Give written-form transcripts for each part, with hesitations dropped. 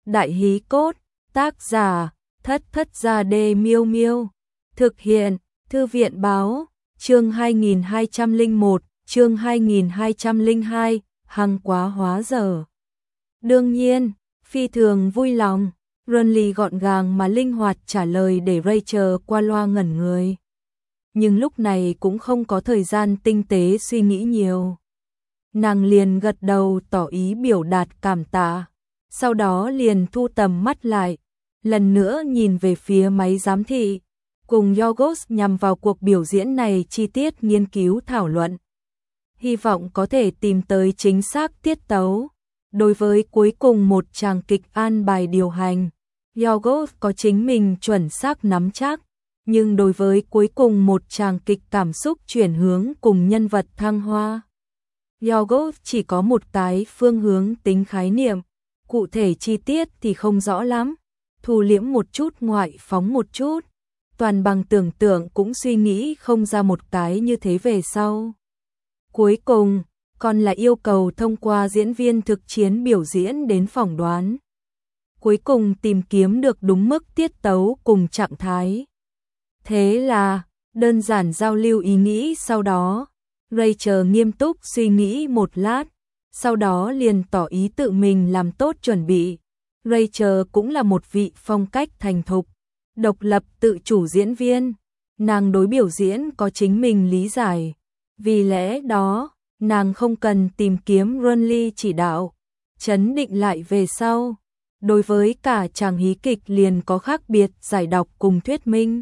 Đại hí cốt, tác giả, Thất Thất Gia Đê Miêu Miêu. Thực hiện, Thư viện báo, chương 2201, chương 2202, hăng quá hóa giờ. Đương nhiên, phi thường vui lòng, Ronly gọn gàng mà linh hoạt trả lời để Rachel qua loa ngẩn người. Nhưng lúc này cũng không có thời gian tinh tế suy nghĩ nhiều. Nàng liền gật đầu tỏ ý biểu đạt cảm tạ, sau đó liền thu tầm mắt lại, lần nữa nhìn về phía máy giám thị, cùng Yorgos nhằm vào cuộc biểu diễn này chi tiết nghiên cứu thảo luận. Hy vọng có thể tìm tới chính xác tiết tấu. Đối với cuối cùng một tràng kịch an bài điều hành, Yorgos có chính mình chuẩn xác nắm chắc, nhưng đối với cuối cùng một tràng kịch cảm xúc chuyển hướng cùng nhân vật thăng hoa, Yorgos chỉ có một cái phương hướng tính khái niệm, cụ thể chi tiết thì không rõ lắm, thu liễm một chút ngoại phóng một chút, toàn bằng tưởng tượng cũng suy nghĩ không ra một cái như thế về sau. Cuối cùng, còn là yêu cầu thông qua diễn viên thực chiến biểu diễn đến phỏng đoán. Cuối cùng tìm kiếm được đúng mức tiết tấu cùng trạng thái. Thế là, đơn giản giao lưu ý nghĩ sau đó, Rachel nghiêm túc suy nghĩ một lát, sau đó liền tỏ ý tự mình làm tốt chuẩn bị. Rachel cũng là một vị phong cách thành thục, độc lập tự chủ diễn viên, nàng đối biểu diễn có chính mình lý giải. Vì lẽ đó, nàng không cần tìm kiếm Ronly chỉ đạo, chấn định lại về sau. Đối với cả chàng hí kịch liền có khác biệt giải đọc cùng thuyết minh.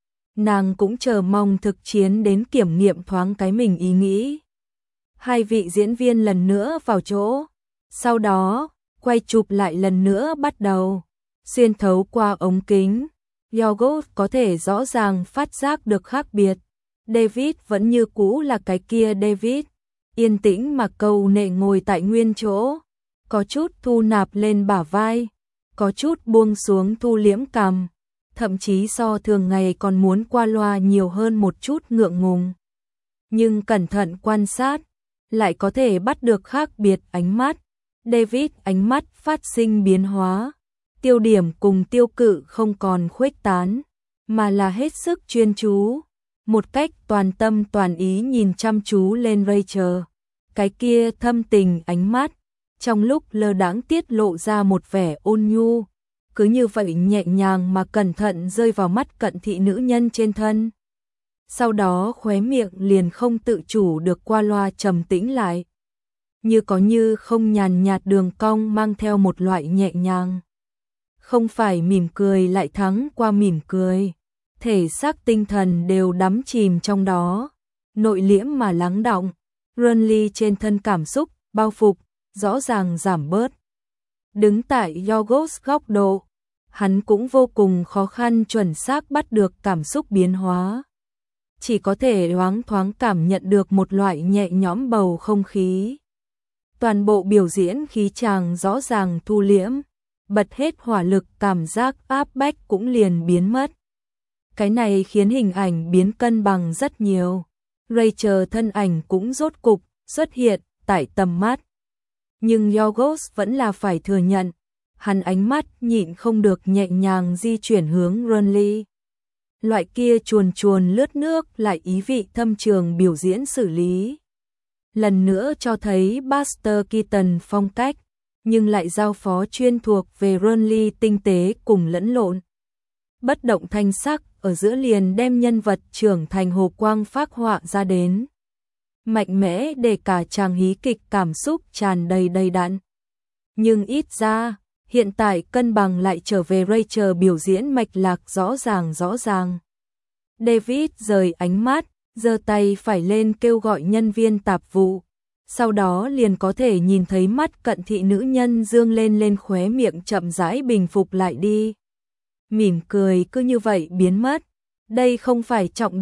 Nàng cũng chờ mong thực chiến đến kiểm nghiệm thoáng cái mình ý nghĩ. Hai vị diễn viên lần nữa vào chỗ, sau đó, quay chụp lại lần nữa bắt đầu. Xuyên thấu qua ống kính, Yorgos có thể rõ ràng phát giác được khác biệt. David vẫn như cũ là cái kia David, yên tĩnh mà câu nệ ngồi tại nguyên chỗ, có chút thu nạp lên bả vai, có chút buông xuống thu liễm cằm, thậm chí so thường ngày còn muốn qua loa nhiều hơn một chút ngượng ngùng. Nhưng cẩn thận quan sát, lại có thể bắt được khác biệt ánh mắt. David ánh mắt phát sinh biến hóa, tiêu điểm cùng tiêu cự không còn khuếch tán, mà là hết sức chuyên chú, một cách toàn tâm toàn ý nhìn chăm chú lên Rachel. Cái kia thâm tình ánh mắt, trong lúc lơ đãng tiết lộ ra một vẻ ôn nhu, cứ như vậy nhẹ nhàng mà cẩn thận rơi vào mắt cận thị nữ nhân trên thân. Sau đó khóe miệng liền không tự chủ được qua loa trầm tĩnh lại, như có như không nhàn nhạt đường cong mang theo một loại nhẹ nhàng. Không phải mỉm cười lại thắng qua mỉm cười, thể xác tinh thần đều đắm chìm trong đó, nội liễm mà lắng đọng. Ronly trên thân cảm xúc, bao phục, rõ ràng giảm bớt. Đứng tại Yorgos góc độ, hắn cũng vô cùng khó khăn chuẩn xác bắt được cảm xúc biến hóa. Chỉ có thể loáng thoáng cảm nhận được một loại nhẹ nhõm bầu không khí. Toàn bộ biểu diễn khí chàng rõ ràng thu liễm, bật hết hỏa lực, cảm giác áp bách cũng liền biến mất. Cái này khiến hình ảnh biến cân bằng rất nhiều. Rachel thân ảnh cũng rốt cục xuất hiện tại tầm mắt. Nhưng Yorgos vẫn là phải thừa nhận, hắn ánh mắt nhịn không được nhẹ nhàng di chuyển hướng Ronly. Loại kia chuồn chuồn lướt nước lại ý vị thâm trường biểu diễn xử lý. Lần nữa cho thấy Buster Keaton phong cách, nhưng lại giao phó chuyên thuộc về Ronly tinh tế cùng lẫn lộn. Bất động thanh sắc ở giữa liền đem nhân vật trưởng thành hồ quang phác họa ra đến. Mạnh mẽ để cả chàng hí kịch cảm xúc tràn đầy đầy đặn. Nhưng ít ra, hiện tại cân bằng lại trở về Rachel biểu diễn mạch lạc rõ ràng. David rời ánh mắt, giơ tay phải lên kêu gọi nhân viên tạp vụ. Sau đó liền có thể nhìn thấy mắt cận thị nữ nhân dương lên khóe miệng chậm rãi bình phục lại đi. Mỉm cười cứ như vậy biến mất. Đây không phải trọng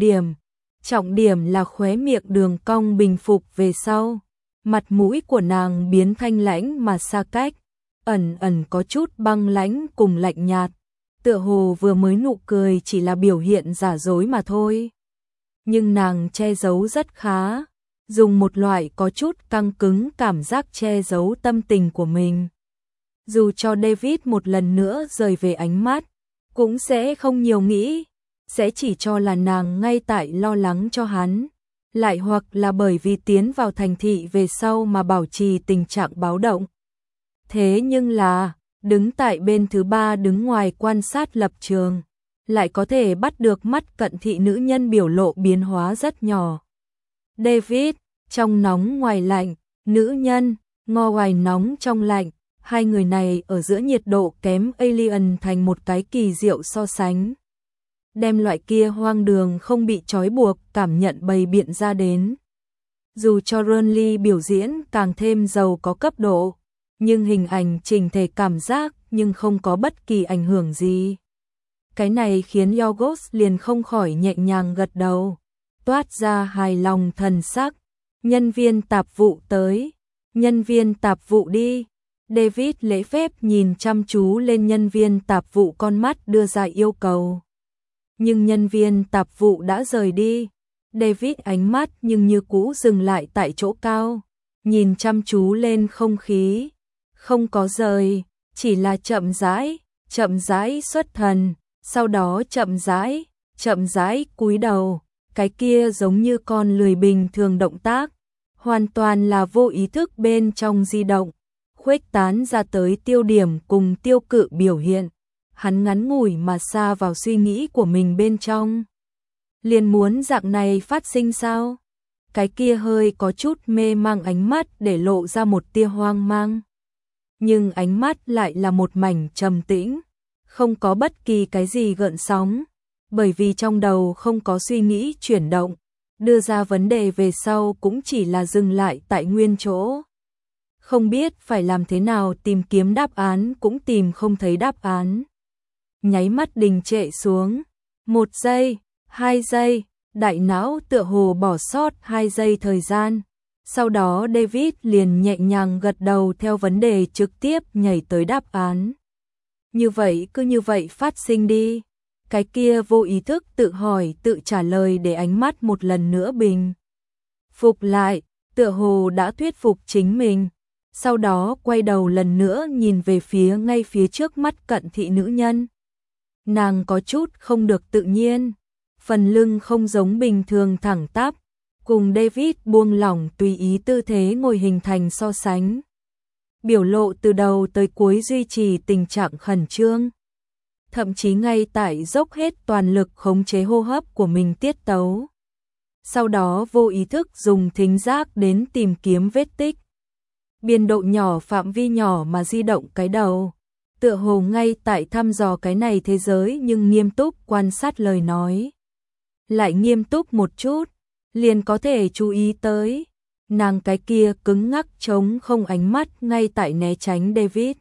điểm là khóe miệng đường cong bình phục về sau. Mặt mũi của nàng biến thanh lãnh mà xa cách, ẩn có chút băng lãnh cùng lạnh nhạt. Tựa hồ vừa mới nụ cười chỉ là biểu hiện giả dối mà thôi. Nhưng nàng che giấu rất khá, dùng một loại có chút căng cứng cảm giác che giấu tâm tình của mình. Dù cho David một lần nữa rời về ánh mắt, cũng sẽ không nhiều nghĩ, sẽ chỉ cho là nàng ngay tại lo lắng cho hắn, lại hoặc là bởi vì tiến vào thành thị về sau mà bảo trì tình trạng báo động. Thế nhưng là, đứng tại bên thứ ba đứng ngoài quan sát lập trường, lại có thể bắt được mắt cận thị nữ nhân biểu lộ biến hóa rất nhỏ. David, trong nóng ngoài lạnh, nữ nhân, ngoài nóng trong lạnh, hai người này ở giữa nhiệt độ kém alien thành một cái kỳ diệu so sánh. Đem loại kia hoang đường không bị trói buộc cảm nhận bày biện ra đến. Dù cho Renly biểu diễn càng thêm giàu có cấp độ, nhưng hình ảnh chỉnh thể cảm giác nhưng không có bất kỳ ảnh hưởng gì. Cái này khiến Yorgos liền không khỏi nhẹ nhàng gật đầu, toát ra hài lòng thần sắc. Nhân viên tạp vụ tới, nhân viên tạp vụ đi. David lễ phép nhìn chăm chú lên nhân viên tạp vụ, con mắt đưa ra yêu cầu. Nhưng nhân viên tạp vụ đã rời đi. David ánh mắt nhưng như cũ dừng lại tại chỗ cao, nhìn chăm chú lên không khí, không có rời, chỉ là chậm rãi xuất thần, sau đó chậm rãi cúi đầu, cái kia giống như con lười bình thường động tác, hoàn toàn là vô ý thức bên trong di động, khuếch tán ra tới tiêu điểm cùng tiêu cự biểu hiện. Hắn ngắn ngủi mà xa vào suy nghĩ của mình bên trong. Liền muốn dạng này phát sinh sao? Cái kia hơi có chút mê mang ánh mắt để lộ ra một tia hoang mang. Nhưng ánh mắt lại là một mảnh trầm tĩnh, không có bất kỳ cái gì gợn sóng, bởi vì trong đầu không có suy nghĩ chuyển động, đưa ra vấn đề về sau cũng chỉ là dừng lại tại nguyên chỗ. Không biết phải làm thế nào tìm kiếm đáp án cũng tìm không thấy đáp án. Nháy mắt đình trệ xuống, 1 giây, 2 giây, đại não tựa hồ bỏ sót 2 giây thời gian. Sau đó David liền nhẹ nhàng gật đầu theo vấn đề trực tiếp nhảy tới đáp án. Như vậy cứ như vậy phát sinh đi. Cái kia vô ý thức tự hỏi tự trả lời để ánh mắt một lần nữa bình phục lại, tựa hồ đã thuyết phục chính mình. Sau đó quay đầu lần nữa nhìn về phía ngay phía trước mắt cận thị nữ nhân. Nàng có chút không được tự nhiên, phần lưng không giống bình thường thẳng tắp, cùng David buông lỏng tùy ý tư thế ngồi hình thành so sánh. Biểu lộ từ đầu tới cuối duy trì tình trạng khẩn trương, thậm chí ngay tại dốc hết toàn lực khống chế hô hấp của mình tiết tấu. Sau đó vô ý thức dùng thính giác đến tìm kiếm vết tích. Biên độ nhỏ, phạm vi nhỏ mà di động cái đầu, tựa hồ ngay tại thăm dò cái này thế giới, nhưng nghiêm túc quan sát lời nói. Lại nghiêm túc một chút, liền có thể chú ý tới, nàng cái kia cứng ngắc trống không ánh mắt ngay tại né tránh David.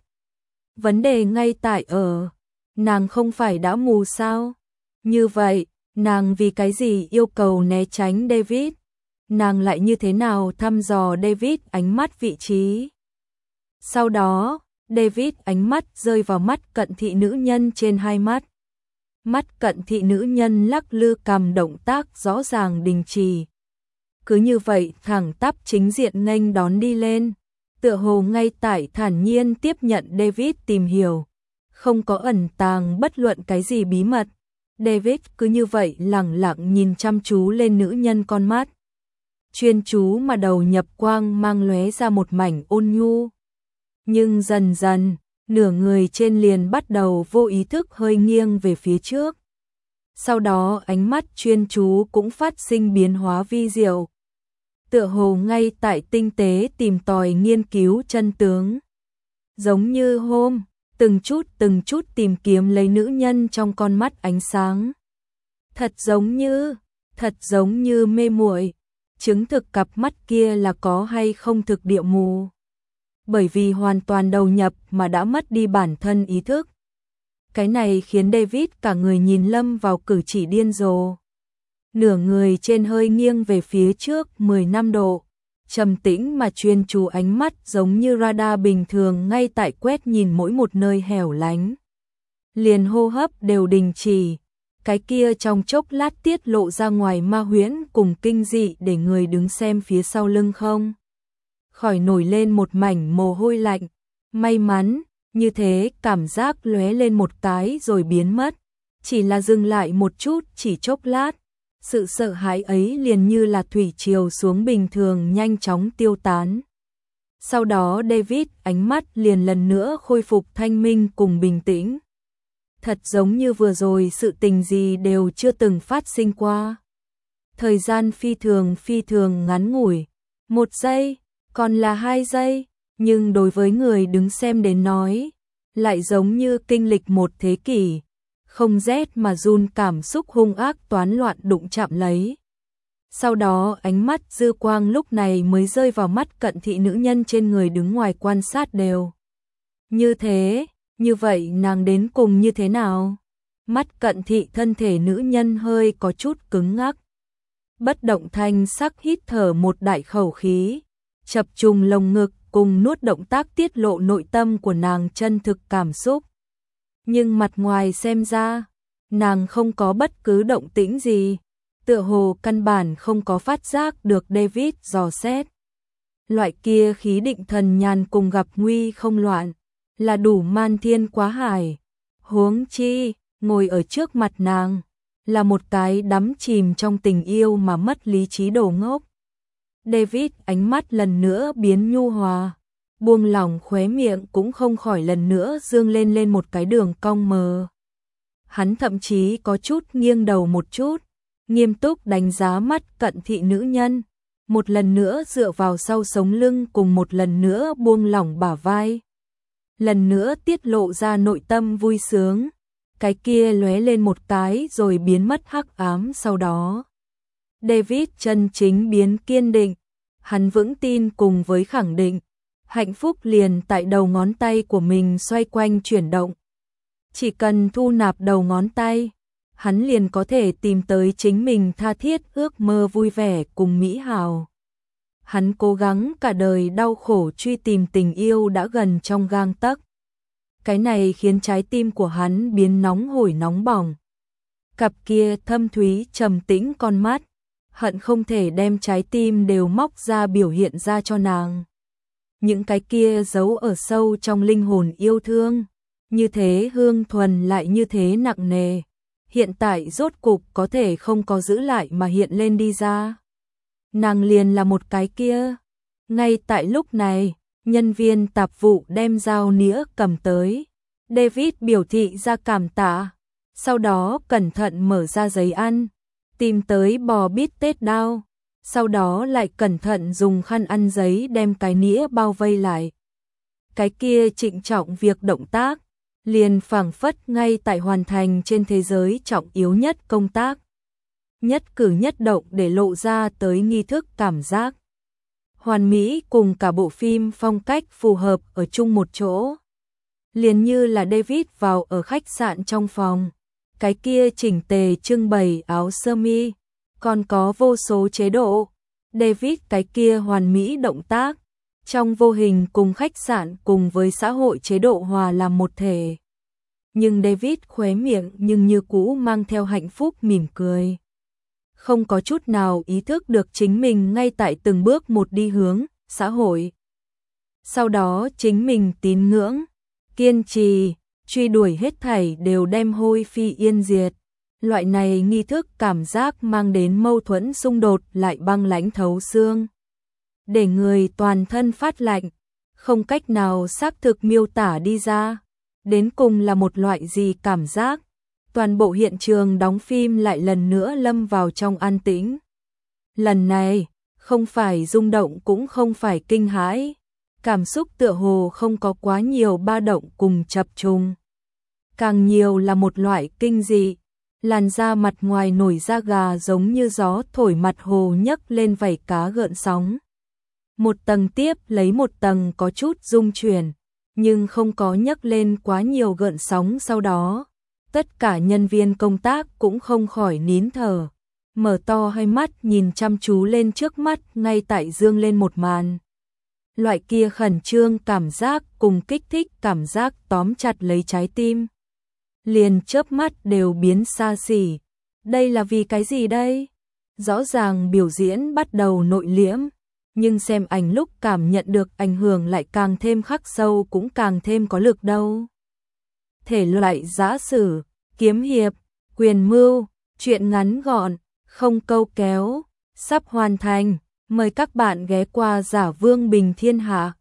Vấn đề ngay tại ở, nàng không phải đã mù sao? Như vậy, nàng vì cái gì yêu cầu né tránh David? Nàng lại như thế nào thăm dò David ánh mắt vị trí? Sau đó, David ánh mắt rơi vào mắt cận thị nữ nhân trên hai mắt. Mắt cận thị nữ nhân lắc lư cằm, động tác rõ ràng đình trì. Cứ như vậy thẳng tắp chính diện nghênh đón đi lên, tựa hồ ngay tại thản nhiên tiếp nhận David tìm hiểu, không có ẩn tàng bất luận cái gì bí mật. David cứ như vậy lẳng lặng nhìn chăm chú lên nữ nhân, con mắt chuyên chú mà đầu nhập quang mang lóe ra một mảnh ôn nhu. Nhưng dần dần, nửa người trên liền bắt đầu vô ý thức hơi nghiêng về phía trước. Sau đó ánh mắt chuyên chú cũng phát sinh biến hóa vi diệu. Tựa hồ ngay tại tinh tế tìm tòi nghiên cứu chân tướng. Giống như hôm, từng chút tìm kiếm lấy nữ nhân trong con mắt ánh sáng. Thật giống như mê muội, chứng thực cặp mắt kia là có hay không thực địa mù. Bởi vì hoàn toàn đầu nhập mà đã mất đi bản thân ý thức. Cái này khiến David cả người nhìn lâm vào cử chỉ điên rồ. Nửa người trên hơi nghiêng về phía trước 15 độ, trầm tĩnh mà chuyên chú, ánh mắt giống như radar bình thường ngay tại quét nhìn mỗi một nơi hẻo lánh. Liền hô hấp đều đình chỉ, cái kia trong chốc lát tiết lộ ra ngoài ma huyễn cùng kinh dị để người đứng xem phía sau lưng không khỏi nổi lên một mảnh mồ hôi lạnh. May mắn, Như thế cảm giác lóe lên một cái rồi biến mất, chỉ là dừng lại một chút chỉ chốc lát. Sự sợ hãi ấy liền như là thủy triều xuống bình thường nhanh chóng tiêu tán. Sau đó David ánh mắt liền lần nữa khôi phục thanh minh cùng bình tĩnh. Thật giống như vừa rồi sự tình gì đều chưa từng phát sinh qua. Thời gian phi thường ngắn ngủi, 1 giây, còn là 2 giây, nhưng đối với người đứng xem đến nói, lại giống như kinh lịch một thế kỷ, không rét mà run, cảm xúc hung ác toán loạn đụng chạm lấy. Sau đó ánh mắt dư quang lúc này mới rơi vào mắt Cận Thị nữ nhân trên người đứng ngoài quan sát đều. Như thế, như vậy nàng đến cùng như thế nào? Mắt Cận Thị thân thể nữ nhân hơi có chút cứng ngắc. Bất động thanh sắc hít thở một đại khẩu khí, chập trùng lồng ngực cùng nuốt động tác tiết lộ nội tâm của nàng chân thực cảm xúc. Nhưng mặt ngoài xem ra, nàng không có bất cứ động tĩnh gì, tựa hồ căn bản không có phát giác được David dò xét. Loại kia khí định thần nhàn cùng gặp nguy không loạn, là đủ man thiên quá hải. Huống chi, ngồi ở trước mặt nàng, là một cái đắm chìm trong tình yêu mà mất lý trí đồ ngốc. David ánh mắt lần nữa biến nhu hòa, buông lỏng khóe miệng cũng không khỏi lần nữa dương lên một cái đường cong mờ. Hắn thậm chí có chút nghiêng đầu một chút, nghiêm túc đánh giá mắt Cận Thị nữ nhân, một lần nữa dựa vào sau sống lưng cùng một lần nữa buông lỏng bả vai. Lần nữa tiết lộ ra nội tâm vui sướng, cái kia lóe lên một cái rồi biến mất hắc ám sau đó. David chân chính biến kiên định, hắn vững tin cùng với khẳng định, hạnh phúc liền tại đầu ngón tay của mình xoay quanh chuyển động. Chỉ cần thu nạp đầu ngón tay, hắn liền có thể tìm tới chính mình tha thiết ước mơ vui vẻ cùng mỹ hào. Hắn cố gắng cả đời đau khổ truy tìm tình yêu đã gần trong gang tấc. Cái này khiến trái tim của hắn biến nóng hổi nóng bỏng. Cặp kia thâm thúy trầm tĩnh con mắt, hận không thể đem trái tim đều móc ra biểu hiện ra cho nàng. Những cái kia giấu ở sâu trong linh hồn yêu thương, như thế hương thuần lại như thế nặng nề, hiện tại rốt cục có thể không có giữ lại mà hiện lên đi ra. Nàng liền là một cái kia. Ngay tại lúc này, nhân viên tạp vụ đem dao nĩa cầm tới. David biểu thị ra cảm tạ, sau đó cẩn thận mở ra giấy ăn, tìm tới bò bít tết đao, sau đó lại cẩn thận dùng khăn ăn giấy đem cái nĩa bao vây lại. Cái kia trịnh trọng việc động tác, liền phảng phất ngay tại hoàn thành trên thế giới trọng yếu nhất công tác. Nhất cử nhất động để lộ ra tới nghi thức cảm giác. Hoàn mỹ cùng cả bộ phim phong cách phù hợp ở chung một chỗ. Liền như là David vào ở khách sạn trong phòng, cái kia chỉnh tề trưng bày áo sơ mi, còn có vô số chế độ. David cái kia hoàn mỹ động tác, trong vô hình cùng khách sạn cùng với xã hội chế độ hòa làm một thể. Nhưng David khóe miệng nhưng như cũ mang theo hạnh phúc mỉm cười. Không có chút nào ý thức được chính mình ngay tại từng bước một đi hướng xã hội. Sau đó chính mình tín ngưỡng, kiên trì, truy đuổi hết thảy đều đem hôi phi yên diệt. Loại này nghi thức cảm giác mang đến mâu thuẫn xung đột lại băng lãnh thấu xương. Để người toàn thân phát lạnh, không cách nào xác thực miêu tả đi ra. Đến cùng là một loại gì cảm giác. Toàn bộ hiện trường đóng phim lại lần nữa lâm vào trong an tĩnh. Lần này, không phải rung động cũng không phải kinh hãi. Cảm xúc tựa hồ không có quá nhiều ba động cùng chập trùng. Càng nhiều là một loại kinh dị. Làn da mặt ngoài nổi da gà giống như gió thổi mặt hồ nhấc lên vảy cá gợn sóng. Một tầng tiếp lấy một tầng có chút rung chuyển, nhưng không có nhấc lên quá nhiều gợn sóng sau đó. Tất cả nhân viên công tác cũng không khỏi nín thở, mở to hai mắt nhìn chăm chú lên trước mắt ngay tại dương lên một màn. Loại kia khẩn trương cảm giác cùng kích thích cảm giác tóm chặt lấy trái tim. Liền chớp mắt đều biến xa xỉ. Đây là vì cái gì đây? Rõ ràng biểu diễn bắt đầu nội liễm, nhưng xem ảnh lúc cảm nhận được ảnh hưởng lại càng thêm khắc sâu cũng càng thêm có lực đâu. Thể loại giã sử, kiếm hiệp, quyền mưu, truyện ngắn gọn, không câu kéo, sắp hoàn thành, mời các bạn ghé qua Giả Vương Bình Thiên Hạ.